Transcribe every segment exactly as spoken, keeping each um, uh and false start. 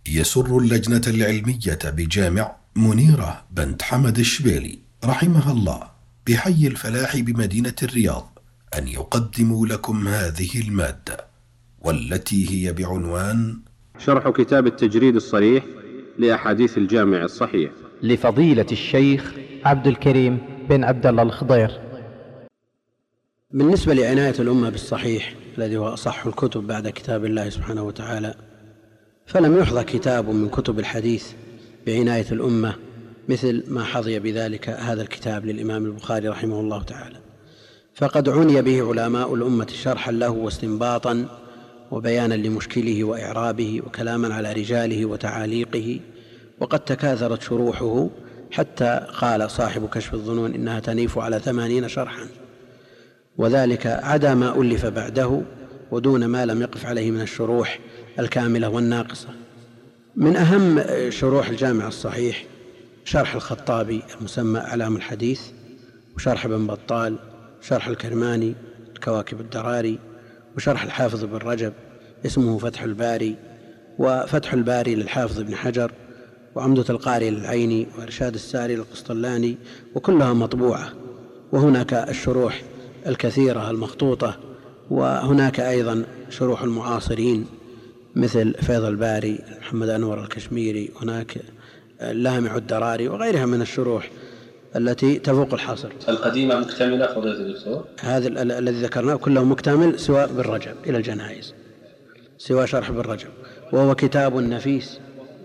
يسر اللجنة العلمية بجامع منيرة بنت حمد الشبيلي رحمها الله بحي الفلاح بمدينة الرياض أن يقدموا لكم هذه المادة، والتي هي بعنوان شرح كتاب التجريد الصريح لأحاديث الجامع الصحيح لفضيلة الشيخ عبد الكريم بن عبد الله الخضير. بالنسبة لعناية الأمة بالصحيح الذي هو أصح الكتب بعد كتاب الله سبحانه وتعالى، فلم يحظى كتاب من كتب الحديث بعناية الأمة مثل ما حظي بذلك هذا الكتاب للإمام البخاري رحمه الله تعالى، فقد عني به علماء الأمة شرحا له واستنباطا وبيانا لمشكله وإعرابه وكلاما على رجاله وتعاليقه، وقد تكاثرت شروحه حتى قال صاحب كشف الظنون إنها تنيف على ثمانين شرحا، وذلك عدا ما ألف بعده ودون ما لم يقف عليه من الشروح الكاملة والناقصة. من أهم شروح الجامع الصحيح شرح الخطابي المسمى أعلام الحديث، وشرح ابن بطال، شرح الكرماني الكواكب الدراري، وشرح الحافظ بن رجب اسمه فتح الباري، وفتح الباري للحافظ بن حجر، وعمدة القاري للعيني، وإرشاد الساري للقسطلاني، وكلها مطبوعة. وهناك الشروح الكثيرة المخطوطة، وهناك أيضا شروح المعاصرين مثل فيض الباري محمد أنور الكشميري، هناك اللامع الدراري وغيرها من الشروح التي تفوق الحصر. القديمة مكتملة فضيلة الدكتور؟ هذا الذي ذكرناه كله مكتمل سواء بالرجب إلى الجنائز، سواء شرح بالرجب، وهو كتاب نفيس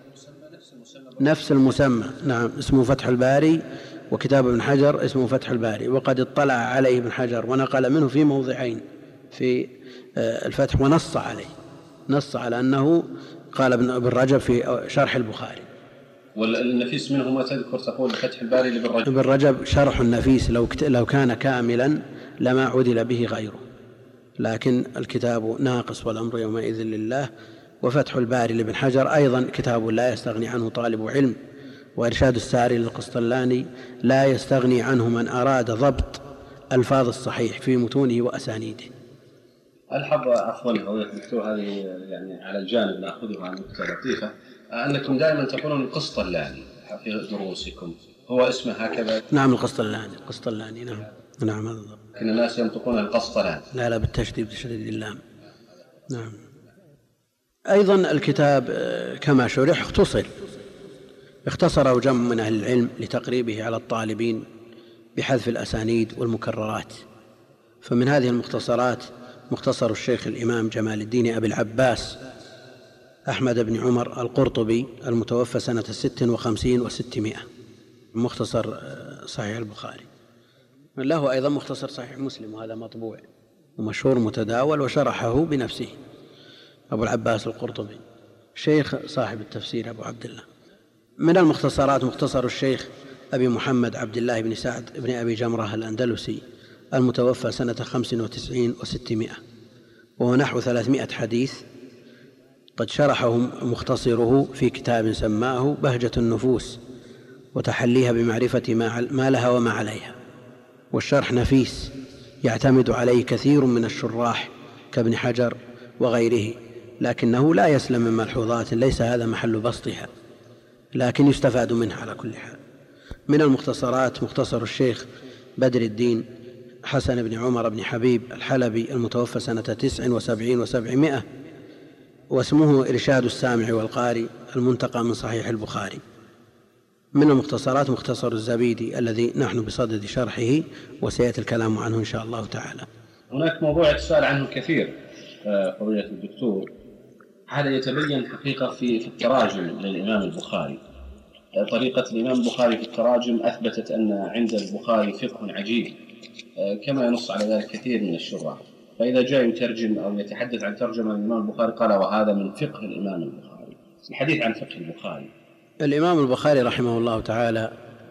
نفس المسمى. نعم، اسمه فتح الباري، وكتاب ابن حجر اسمه فتح الباري، وقد اطلع عليه ابن حجر ونقل منه في موضعين في الفتح، ونص عليه نص على أنه قال ابن رجب في شرح البخاري. والنفيس منه ما تذكر تقول فتح الباري لابن رجب؟ ابن رجب شرح النفيس لو لو كان كاملا لما عدل به غيره، لكن الكتاب ناقص والأمر يومئذ لله. وفتح الباري لابن حجر أيضا كتاب لا يستغني عنه طالب علم، وإرشاد الساري للقسطلاني لا يستغني عنه من أراد ضبط ألفاظ الصحيح في متونه وأسانيده. ألحظ عفوا فضيلة الدكتور، هذه يعني على الجانب نأخذها عن نكتة لطيفة، أنكم دائما تقولون القسطلاني في دروسكم، هو اسمه هكذا؟ نعم، القسطلاني القسطلاني نعم نعم هذا بالضبط. لكن الناس ينطقون القسطلاني. لا لا بالتشديد بتشديد اللام. نعم. أيضا الكتاب كما شرح اختصر اختصره جمع من أهل العلم لتقريبه على الطالبين بحذف الأسانيد والمكررات. فمن هذه المختصرات مختصر الشيخ الإمام جمال الدين أبي العباس أحمد بن عمر القرطبي المتوفى سنة ست وخمسين وستمائة، مختصر صحيح البخاري. له أيضا مختصر صحيح مسلم، وهذا مطبوع ومشهور متداول، وشرحه بنفسه أبو العباس القرطبي شيخ صاحب التفسير أبو عبد الله. من المختصرات مختصر الشيخ أبي محمد عبد الله بن سعد بن أبي جمرة الأندلسي المتوفى سنة خمس وتسعين وستمائة، وهو نحو ثلاثمائة حديث، قد شرحه مختصره في كتاب سماه بهجة النفوس وتحليها بمعرفة ما لها وما عليها. والشرح نفيس يعتمد عليه كثير من الشراح كابن حجر وغيره، لكنه لا يسلم من ملحوظات ليس هذا محل بسطها، لكن يستفاد منها على كل حال. من المختصرات مختصر الشيخ بدر الدين حسن بن عمر بن حبيب الحلبي المتوفى سنة تسع وسبعين وسبعمائة، واسمه إرشاد السامع والقاري المنتقى من صحيح البخاري. من المختصرات مختصر الزبيدي الذي نحن بصدد شرحه وسيأتي الكلام عنه إن شاء الله تعالى. هناك موضوع يتساءل عنه كثير فضيلة الدكتور، هذا يتبين حقيقة في في التراجم للإمام البخاري. طريقة الإمام البخاري في التراجم أثبتت أن عند البخاري فقه عجيب، كما ينص على ذلك كثير من الشراح. فإذا جاء يترجم أو يتحدث عن ترجمة الإمام البخاري قال وهذا من فقه الإمام البخاري. الحديث عن فقه البخاري، الإمام البخاري رحمه الله تعالى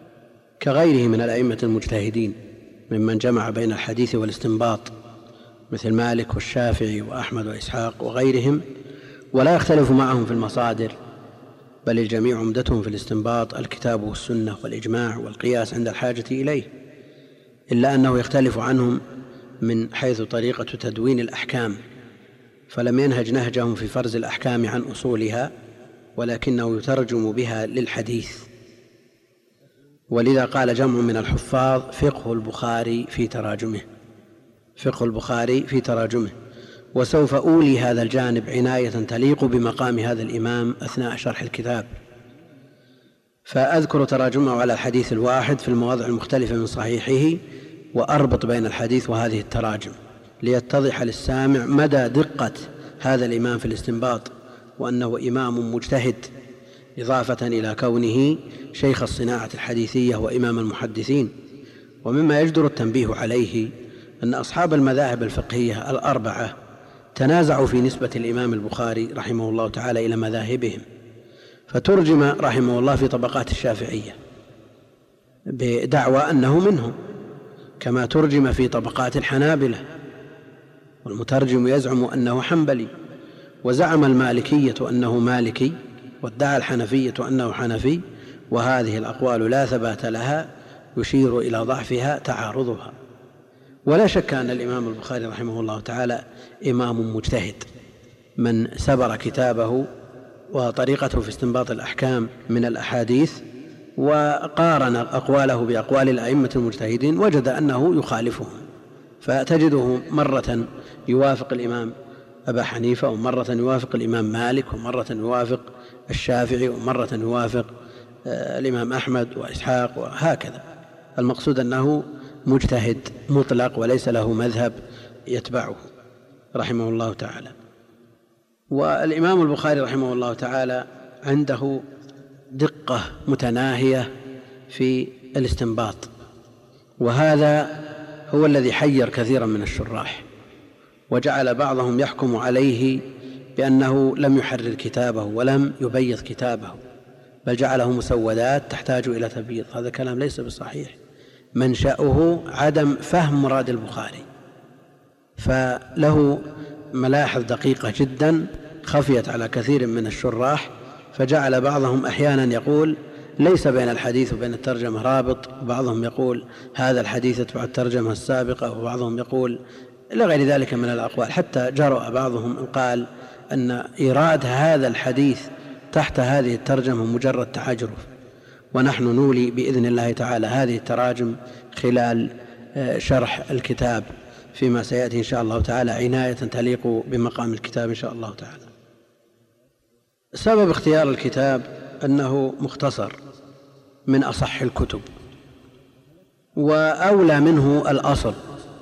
كغيره من الأئمة المجتهدين ممن جمع بين الحديث والاستنباط مثل مالك والشافعي وأحمد وإسحاق وغيرهم، ولا يختلف معهم في المصادر، بل الجميع عمدتهم في الاستنباط الكتاب والسنة والإجماع والقياس عند الحاجة إليه، إلا أنه يختلف عنهم من حيث طريقة تدوين الأحكام، فلم ينهج نهجهم في فرز الأحكام عن أصولها، ولكنه يترجم بها للحديث. ولذا قال جمع من الحفاظ فقه البخاري في تراجمه فقه البخاري في تراجمه وسوف أولي هذا الجانب عناية تليق بمقام هذا الإمام أثناء شرح الكتاب، فأذكر تراجمه على الحديث الواحد في المواضع المختلفة من صحيحه، وأربط بين الحديث وهذه التراجم ليتضح للسامع مدى دقة هذا الإمام في الاستنباط، وأنه إمام مجتهد إضافة إلى كونه شيخ الصناعة الحديثية وإمام المحدثين. ومما يجدر التنبيه عليه أن أصحاب المذاهب الفقهية الأربعة تنازعوا في نسبة الإمام البخاري رحمه الله تعالى إلى مذاهبهم، فترجم رحمه الله في طبقات الشافعية بدعوى أنه منهم، كما ترجم في طبقات الحنابلة، والمترجم يزعم أنه حنبلي، وزعم المالكية أنه مالكي، وادعى الحنفية أنه حنفي، وهذه الأقوال لا ثبات لها، يشير إلى ضعفها تعارضها. ولا شك أن الإمام البخاري رحمه الله تعالى إمام مجتهد، من سبر كتابه وطريقته في استنباط الأحكام من الأحاديث وقارن أقواله بأقوال الأئمة المجتهدين وجد أنه يخالفهم، فتجده مرة يوافق الإمام أبا حنيفة، ومرة يوافق الإمام مالك، ومرة يوافق الشافعي، ومرة يوافق الإمام أحمد وإسحاق، وهكذا. المقصود أنه مجتهد مطلق وليس له مذهب يتبعه رحمه الله تعالى. والإمام البخاري رحمه الله تعالى عنده دقة متناهية في الاستنباط، وهذا هو الذي حير كثيرا من الشراح، وجعل بعضهم يحكم عليه بأنه لم يحرر كتابه ولم يبيض كتابه، بل جعله مسودات تحتاج إلى تبييض. هذا كلام ليس بصحيح، منشأه عدم فهم مراد البخاري، فله ملاحظ دقيقة جدا خفيت على كثير من الشراح، فجعل بعضهم أحيانا يقول ليس بين الحديث وبين الترجمة رابط، وبعضهم يقول هذا الحديث يتبع الترجمة السابقة، وبعضهم يقول إلى غير ذلك من الأقوال، حتى جرأ بعضهم أن قال أن إيراد هذا الحديث تحت هذه الترجمة مجرد تعجرف. ونحن نولي بإذن الله تعالى هذه التراجم خلال شرح الكتاب فيما سيأتي إن شاء الله تعالى عناية تليق بمقام الكتاب إن شاء الله تعالى. سبب اختيار الكتاب أنه مختصر من أصح الكتب، وأولى منه الأصل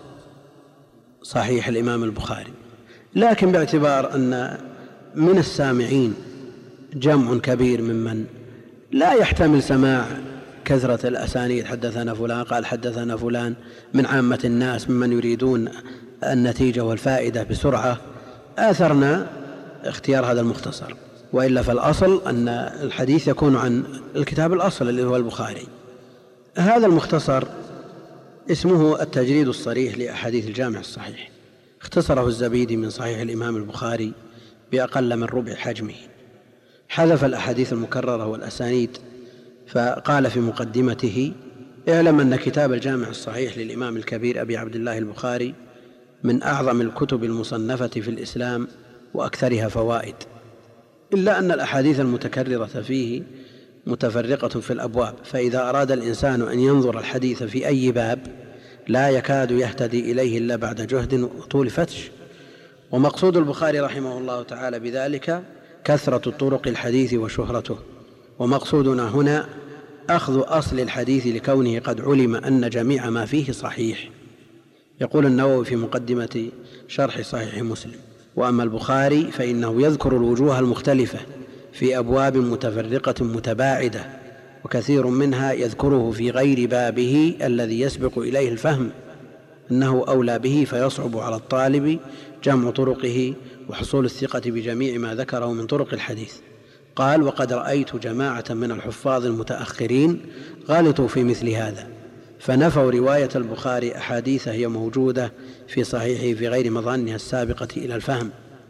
صحيح الإمام البخاري، لكن باعتبار أن من السامعين جمع كبير ممن لا يحتمل سماع كثرة الأسانيد، حدثنا فلان قال حدثنا فلان، من عامة الناس ممن يريدون النتيجة والفائدة بسرعة، آثرنا اختيار هذا المختصر. وإلا فالأصل أن الحديث يكون عن الكتاب الأصل اللي هو البخاري. هذا المختصر اسمه التجريد الصريح لأحاديث الجامع الصحيح، اختصره الزبيدي من صحيح الإمام البخاري بأقل من ربع حجمه، حذف الأحاديث المكررة والأسانيد، فقال في مقدمته: اعلم أن كتاب الجامع الصحيح للإمام الكبير أبي عبد الله البخاري من أعظم الكتب المصنفة في الإسلام وأكثرها فوائد، إلا أن الأحاديث المتكررة فيه متفرقة في الأبواب، فإذا أراد الإنسان أن ينظر الحديث في أي باب لا يكاد يهتدي إليه إلا بعد جهد وطول فتش. ومقصود البخاري رحمه الله تعالى بذلك كثرة طرق الحديث وشهرته، ومقصودنا هنا أخذ أصل الحديث لكونه قد علم أن جميع ما فيه صحيح. يقول النووي في مقدمة شرح صحيح مسلم: وأما البخاري فإنه يذكر الوجوه المختلفة في أبواب متفرقة متباعدة، وكثير منها يذكره في غير بابه الذي يسبق إليه الفهم، أنه أولى به فيصعب على الطالب جمع طرقه وحصول الثقة بجميع ما ذكره من طرق الحديث. قال: وقد رأيت جماعة من الحفاظ المتأخرين غلطوا في مثل هذا، فنفوا رواية البخاري أحاديث هي موجودة في صحيحه في غير مظانها السابقة إلى الفهم.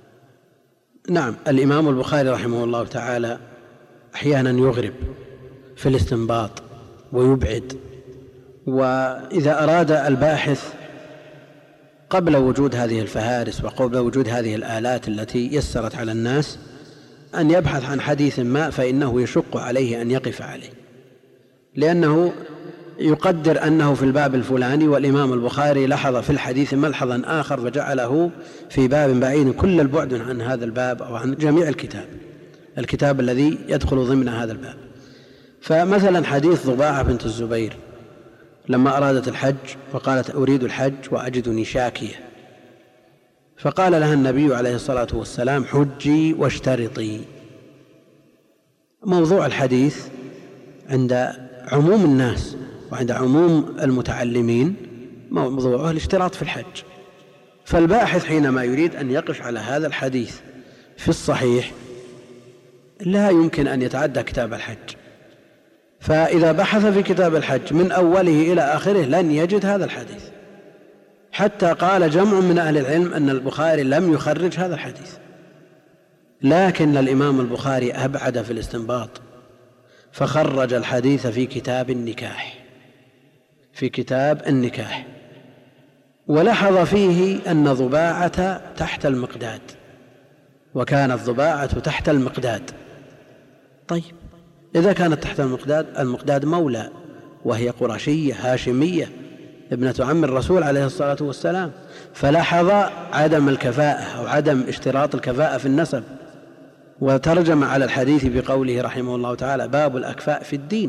نعم، الإمام البخاري رحمه الله تعالى أحيانا يغرب في الاستنباط ويبعد، وإذا أراد الباحث قبل وجود هذه الفهارس وقبل وجود هذه الآلات التي يسرت على الناس أن يبحث عن حديث ما فإنه يشق عليه أن يقف عليه، لأنه يقدر أنه في الباب الفلاني والإمام البخاري لحظ في الحديث ملحظا آخر فجعله في باب بعيد كل البعد عن هذا الباب أو عن جميع الكتاب الكتاب الذي يدخل ضمن هذا الباب. فمثلا حديث ضباعة بنت الزبير لما أرادت الحج وقالت أريد الحج وأجدني شاكية، فقال لها النبي عليه الصلاة والسلام حجي واشترطي. موضوع الحديث عند عموم الناس وعند عموم المتعلمين موضوعه الاشتراط في الحج، فالباحث حينما يريد أن يقف على هذا الحديث في الصحيح لا يمكن أن يتعدى كتاب الحج، فإذا بحث في كتاب الحج من أوله إلى آخره لن يجد هذا الحديث، حتى قال جمع من أهل العلم أن البخاري لم يخرج هذا الحديث. لكن الإمام البخاري أبعد في الاستنباط فخرج الحديث في كتاب النكاح في كتاب النكاح ولاحظ فيه أن ضباعة تحت المقداد، وكانت ضباعة تحت المقداد. طيب إذا كانت تحت المقداد، المقداد مولى وهي قرشية هاشمية ابنة عم الرسول عليه الصلاة والسلام، فلاحظ عدم الكفاءة أو عدم اشتراط الكفاءة في النسب، وترجم على الحديث بقوله رحمه الله تعالى باب الأكفاء في الدين.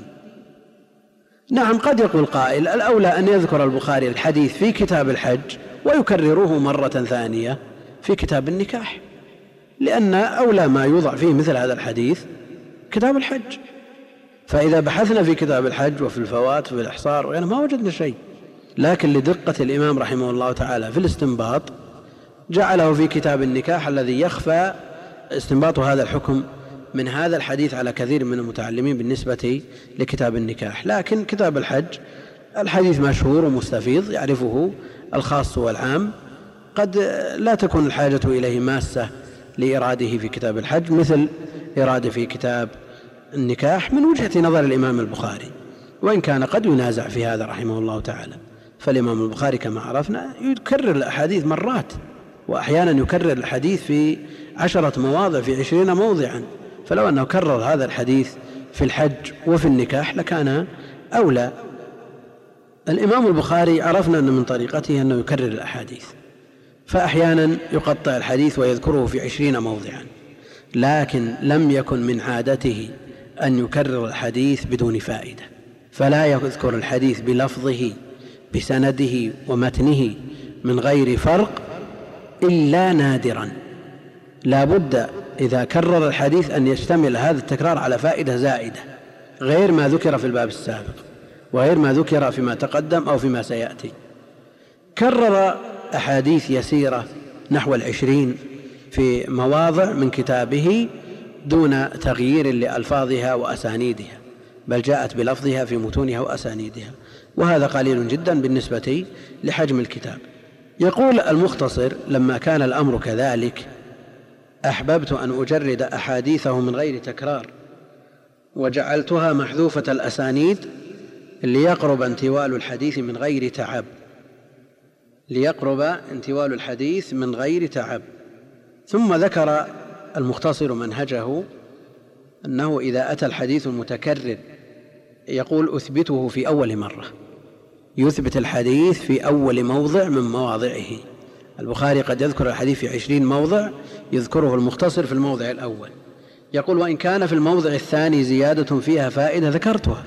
نعم قد يقول قائل الأولى أن يذكر البخاري الحديث في كتاب الحج ويكرره مرة ثانية في كتاب النكاح، لأن أولى ما يوضع فيه مثل هذا الحديث كتاب الحج. فإذا بحثنا في كتاب الحج وفي الفوات وفي الإحصار يعني ما وجدنا شيء، لكن لدقة الإمام رحمه الله تعالى في الاستنباط جعله في كتاب النكاح الذي يخفى استنباط هذا الحكم من هذا الحديث على كثير من المتعلمين بالنسبة لكتاب النكاح. لكن كتاب الحج الحديث مشهور ومستفيض يعرفه الخاص والعام، قد لا تكون الحاجة إليه ماسة لإراده في كتاب الحج مثل إراده في كتاب النكاح من وجهة نظر الإمام البخاري، وإن كان قد ينازع في هذا رحمه الله تعالى. فالإمام البخاري كما عرفنا يكرر الأحاديث مرات، وأحيانا يكرر الحديث في عشرة مواضع في عشرين موضعا، فلو أنه كرر هذا الحديث في الحج وفي النكاح لكان أولى. الإمام البخاري عرفنا أن من طريقته أنه يكرر الأحاديث، فأحيانا يقطع الحديث ويذكره في عشرين موضعا، لكن لم يكن من عادته أن يكرر الحديث بدون فائدة، فلا يذكر الحديث بلفظه بسنده ومتنه من غير فرق إلا نادرا. لا بد إذا كرر الحديث أن يشتمل هذا التكرار على فائدة زائدة غير ما ذكر في الباب السابق وغير ما ذكر فيما تقدم أو فيما سيأتي. كرر أحاديث يسيرة نحو العشرين في مواضع من كتابه دون تغيير لألفاظها وأسانيدها، بل جاءت بلفظها في متونها وأسانيدها، وهذا قليل جدا بالنسبة لحجم الكتاب. يقول المختصر لما كان الأمر كذلك أحببت أن أجرد أحاديثه من غير تكرار وجعلتها محذوفة الأسانيد ليقرب انتوال الحديث من غير تعب ليقرب انتوال الحديث من غير تعب ثم ذكر المختصر منهجه أنه إذا أتى الحديث المتكرر يقول أثبته في أول مرة، يثبت الحديث في أول موضع من مواضعه. البخاري قد يذكر الحديث في عشرين موضع، يذكره المختصر في الموضع الأول. يقول وإن كان في الموضع الثاني زيادة فيها فائدة ذكرتها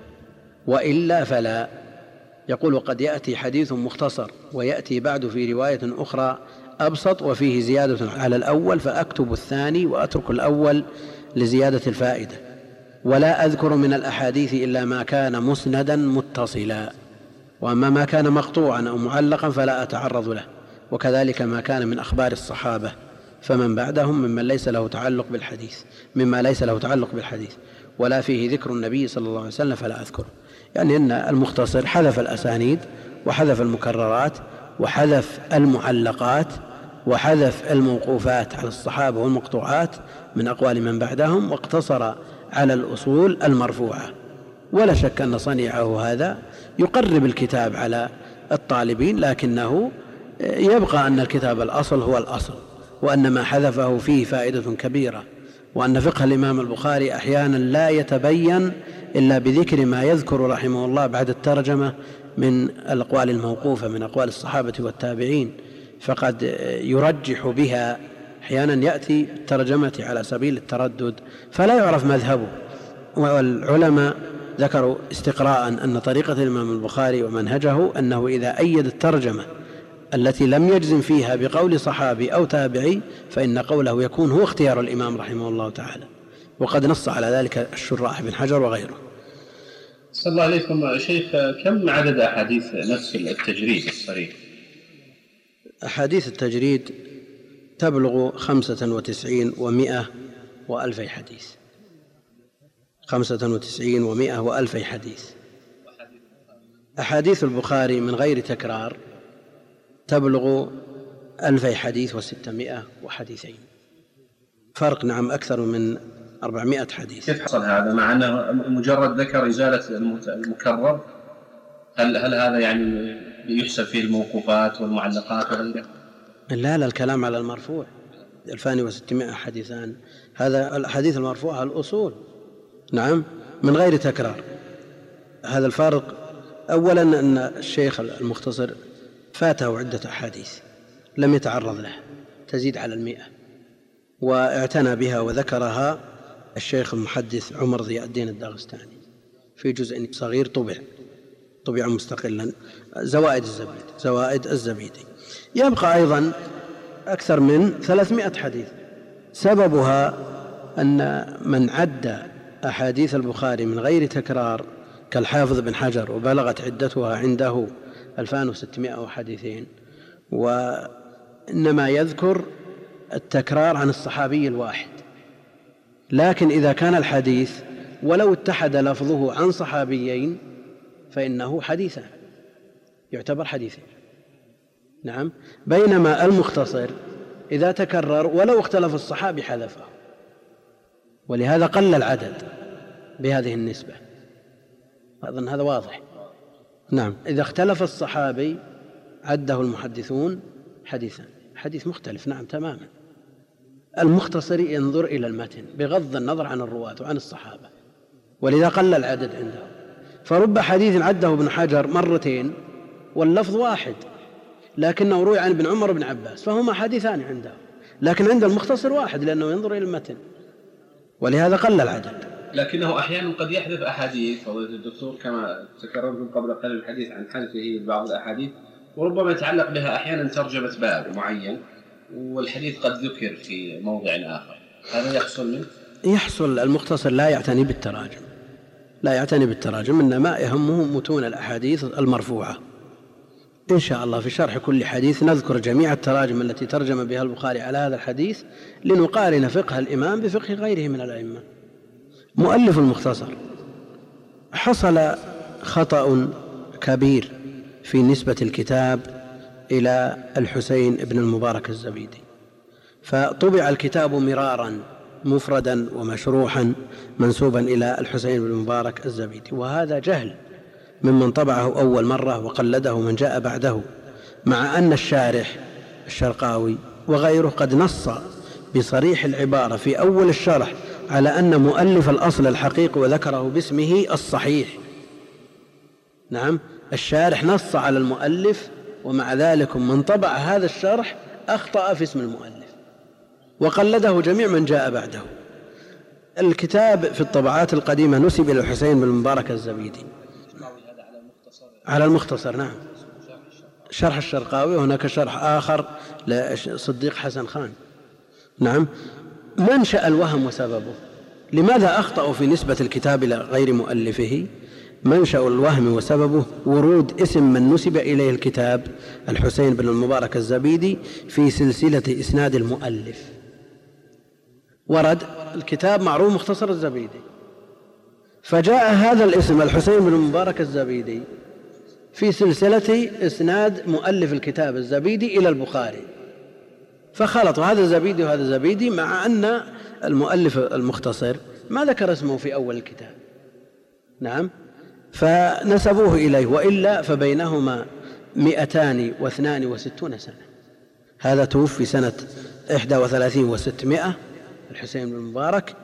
وإلا فلا. يقول وقد يأتي حديث مختصر ويأتي بعد في رواية أخرى أبسط وفيه زيادة على الأول فأكتب الثاني وأترك الأول لزيادة الفائدة، ولا أذكر من الأحاديث إلا ما كان مسندا متصلا، وأما ما كان مقطوعا أو معلقا فلا أتعرض له، وكذلك ما كان من أخبار الصحابة فمن بعدهم ممن ليس له تعلق بالحديث مما ليس له تعلق بالحديث ولا فيه ذكر النبي صلى الله عليه وسلم فلا أذكره. يعني أن المختصر حذف الأسانيد وحذف المكررات وحذف المعلقات وحذف الموقوفات على الصحابة والمقطوعات من أقوال من بعدهم، واقتصر على الأصول المرفوعة. ولا شك أن صنيعه هذا يقرب الكتاب على الطالبين، لكنه يبقى أن الكتاب الأصل هو الأصل، وأن ما حذفه فيه فائدة كبيرة وأن فقه الإمام البخاري أحيانا لا يتبين إلا بذكر ما يذكر رحمه الله بعد الترجمة من الأقوال الموقوفة من أقوال الصحابة والتابعين، فقد يرجح بها أحيانا يأتي الترجمة على سبيل التردد فلا يعرف مذهبه. والعلماء ذكروا استقراء أن طريقة الإمام البخاري ومنهجه أنه إذا أيد الترجمة التي لم يجزم فيها بقول صحابي أو تابعي فإن قوله يكون هو اختيار الإمام رحمه الله تعالى، وقد نص على ذلك الشراح بن حجر وغيره. صلى الله عليكم شيخ، كم عدد أحاديث نفس التجريد الصريح؟ أحاديث التجريد تبلغ خمسة وتسعين ومائة وألفي حديث، خمسة وتسعين ومائة وألفي حديث. أحاديث البخاري من غير تكرار تبلغ ألفي حديث وستمائة وحديثين، فرق نعم أكثر من أربعمائة حديث. كيف حصل هذا مع أنه مجرد ذكر إزالة المكرر؟ هل, هل هذا يعني يحسب فيه الموقوفات والمعلقات وغيرها؟ لا لا، الكلام على المرفوع. ألفان وستمائة حديثان، هذا الحديث المرفوع الأصول نعم من غير تكرار. هذا الفارق. أولا أن الشيخ المختصر فاته عدة أحاديث لم يتعرض لها تزيد على المئة، واعتنى بها وذكرها الشيخ المحدث عمر ضياء الدين الداغستاني في جزء صغير طبع طبع مستقلا، زوائد الزبيدي زوائد الزبيدي. يبقى أيضا أكثر من ثلاثمائة حديث، سببها أن من عد أحاديث البخاري من غير تكرار كالحافظ بن حجر وبلغت عدتها عنده ألفان وستمائة حديثين، وإنما يذكر التكرار عن الصحابي الواحد. لكن إذا كان الحديث ولو اتحد لفظه عن صحابيين فإنه حديثا يعتبر حديثا نعم. بينما المختصر إذا تكرر ولو اختلف الصحابي حذفه، ولهذا قل العدد بهذه النسبة. أظن هذا واضح. نعم، إذا اختلف الصحابي عده المحدثون حديثا، حديث مختلف نعم تماما. المختصر ينظر إلى المتن بغض النظر عن الرواة وعن الصحابة، ولذا قل العدد عنده. فرب حديث عده ابن حجر مرتين واللفظ واحد، لكنه روي عن ابن عمر وابن عباس، فهما حديثان عنده، لكن عند المختصر واحد لأنه ينظر إلى المتن، ولهذا قل العدد. لكنه أحيانا قد يحذف أحاديث فضيلة الدكتور كما تكررتم قبل قليل الحديث عن حذفه بعض الأحاديث، وربما يتعلق بها أحيانا ترجمة باب معين والحديث قد ذكر في موضع آخر، هذا يحصل منه؟ يحصل. المختصر لا يعتني بالتراجم، لا يعتني بالتراجم، إنما يهمه متون الأحاديث المرفوعة. إن شاء الله في شرح كل حديث نذكر جميع التراجم التي ترجم بها البخاري على هذا الحديث لنقارن فقه الإمام بفقه غيره من الأئمة. مؤلف المختصر حصل خطأ كبير في نسبة الكتاب إلى الحسين بن المبارك الزبيدي، فطبع الكتاب مرارا مفردا ومشروحا منسوبا إلى الحسين بن المبارك الزبيدي، وهذا جهل ممن طبعه أول مرة وقلده من جاء بعده، مع أن الشارح الشرقاوي وغيره قد نص بصريح العبارة في أول الشرح على أن مؤلف الأصل الحقيقي وذكره باسمه الصحيح. نعم، الشارح نص على المؤلف، ومع ذلك من طبع هذا الشرح أخطأ في اسم المؤلف وقلده جميع من جاء بعده. الكتاب في الطبعات القديمة نسب إلى الحسين بن المبارك الزبيدي على المختصر. نعم، شرح الشرقاوي، وهناك شرح آخر لصديق حسن خان. نعم. منشأ الوهم وسببه، لماذا أخطأوا في نسبة الكتاب إلى غير مؤلفه؟ منشأ الوهم وسببه ورود اسم من نسب إليه الكتاب الحسين بن المبارك الزبيدي في سلسلة إسناد المؤلف. ورد الكتاب معروف مختصر الزبيدي، فجاء هذا الاسم الحسين بن المبارك الزبيدي في سلسلة إسناد مؤلف الكتاب الزبيدي إلى البخاري، فخلط هذا زبيدي وهذا زبيدي، مع أن المؤلف المختصر ما ذكر اسمه في أول الكتاب. نعم، فنسبوه إليه، وإلا فبينهما مئتان واثنان وستون سنة. هذا توفي سنة إحدى وثلاثين وستمائة الحسين بن المبارك.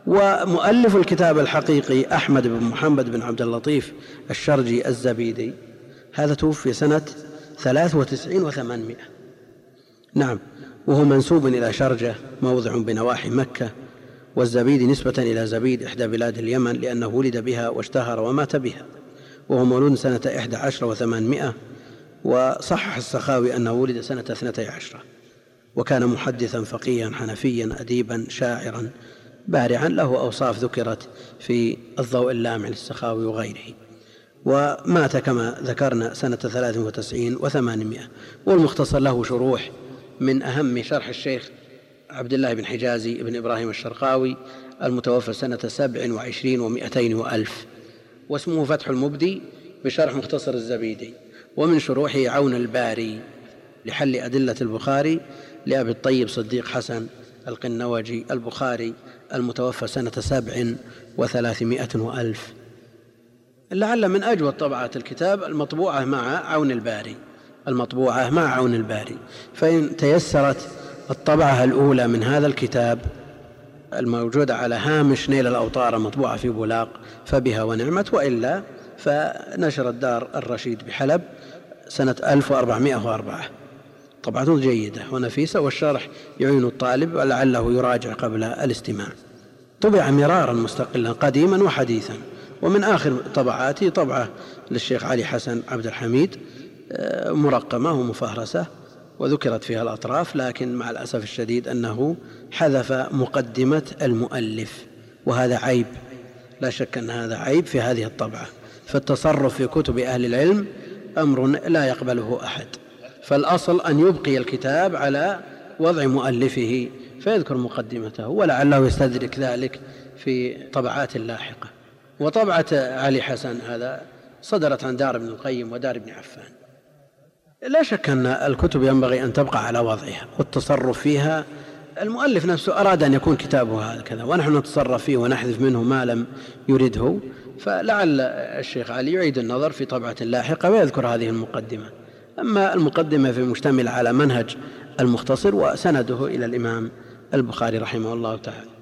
ومؤلف الكتاب الحقيقي أحمد بن محمد بن عبد اللطيف الشرجي الزبيدي، هذا توفي سنة ثلاث وتسعين وثمانمائة، نعم، وهو منسوب إلى شرجة موضع بنواحي مكة، والزبيدي نسبة إلى زبيد إحدى بلاد اليمن لأنه ولد بها واشتهر ومات بها، وهو مولود سنة إحدى عشر وثمانمائة. وصحح السخاوي أنه ولد سنة اثنتي عشرة، وكان محدثا فقيها حنفيا أديبا شاعرا بارعا، له أوصاف ذكرت في الضوء اللامع للسخاوي وغيره. ومات كما ذكرنا سنة ثلاث وتسعين وثمانمائة. والمختصر له شروح، من أهم شرح الشيخ عبد الله بن حجازي بن إبراهيم الشرقاوي المتوفى سنة سبع وعشرين ومائتين وألف، واسمه فتح المبدي بشرح مختصر الزبيدي. ومن شروحه عون الباري لحل أدلة البخاري لأبي الطيب صديق حسن القنوجي البخاري المتوفى سنة سبع وثلاثمائة وألف. لعل من أجود طبعات الكتاب المطبوعة مع عون الباري، المطبوعة مع عون الباري. فإن تيسرت الطبعة الأولى من هذا الكتاب الموجودة على هامش نيل الأوطار المطبوعة في بولاق فبها ونعمت، وإلا فنشر الدار الرشيد بحلب سنة ألف وأربعمائة وأربعة، طبعة جيدة ونفيسة، والشرح يعين الطالب ولعله يراجع قبل الاستماع. طبع مرارا مستقلا قديما وحديثا. ومن آخر طبعاته طبعة للشيخ علي حسن عبد الحميد مرقمة ومفهرسة وذكرت فيها الأطراف، لكن مع الأسف الشديد أنه حذف مقدمة المؤلف، وهذا عيب، لا شك أن هذا عيب في هذه الطبعة. فالتصرف في كتب أهل العلم أمر لا يقبله أحد، فالأصل أن يبقي الكتاب على وضع مؤلفه فيذكر مقدمته، ولعله يستدرك ذلك في طبعات لاحقة. وطبعة علي حسن هذا صدرت عن دار ابن القيم ودار ابن عفان. لا شك أن الكتب ينبغي أن تبقى على وضعها والتصرف فيها. المؤلف نفسه أراد أن يكون كتابه هكذا، ونحن نتصرف فيه ونحذف منه ما لم يرده، فلعل الشيخ علي يعيد النظر في طبعة لاحقة ويذكر هذه المقدمة. أما المقدمة في مشتمل على منهج المختصر وسنده إلى الإمام البخاري رحمه الله تعالى.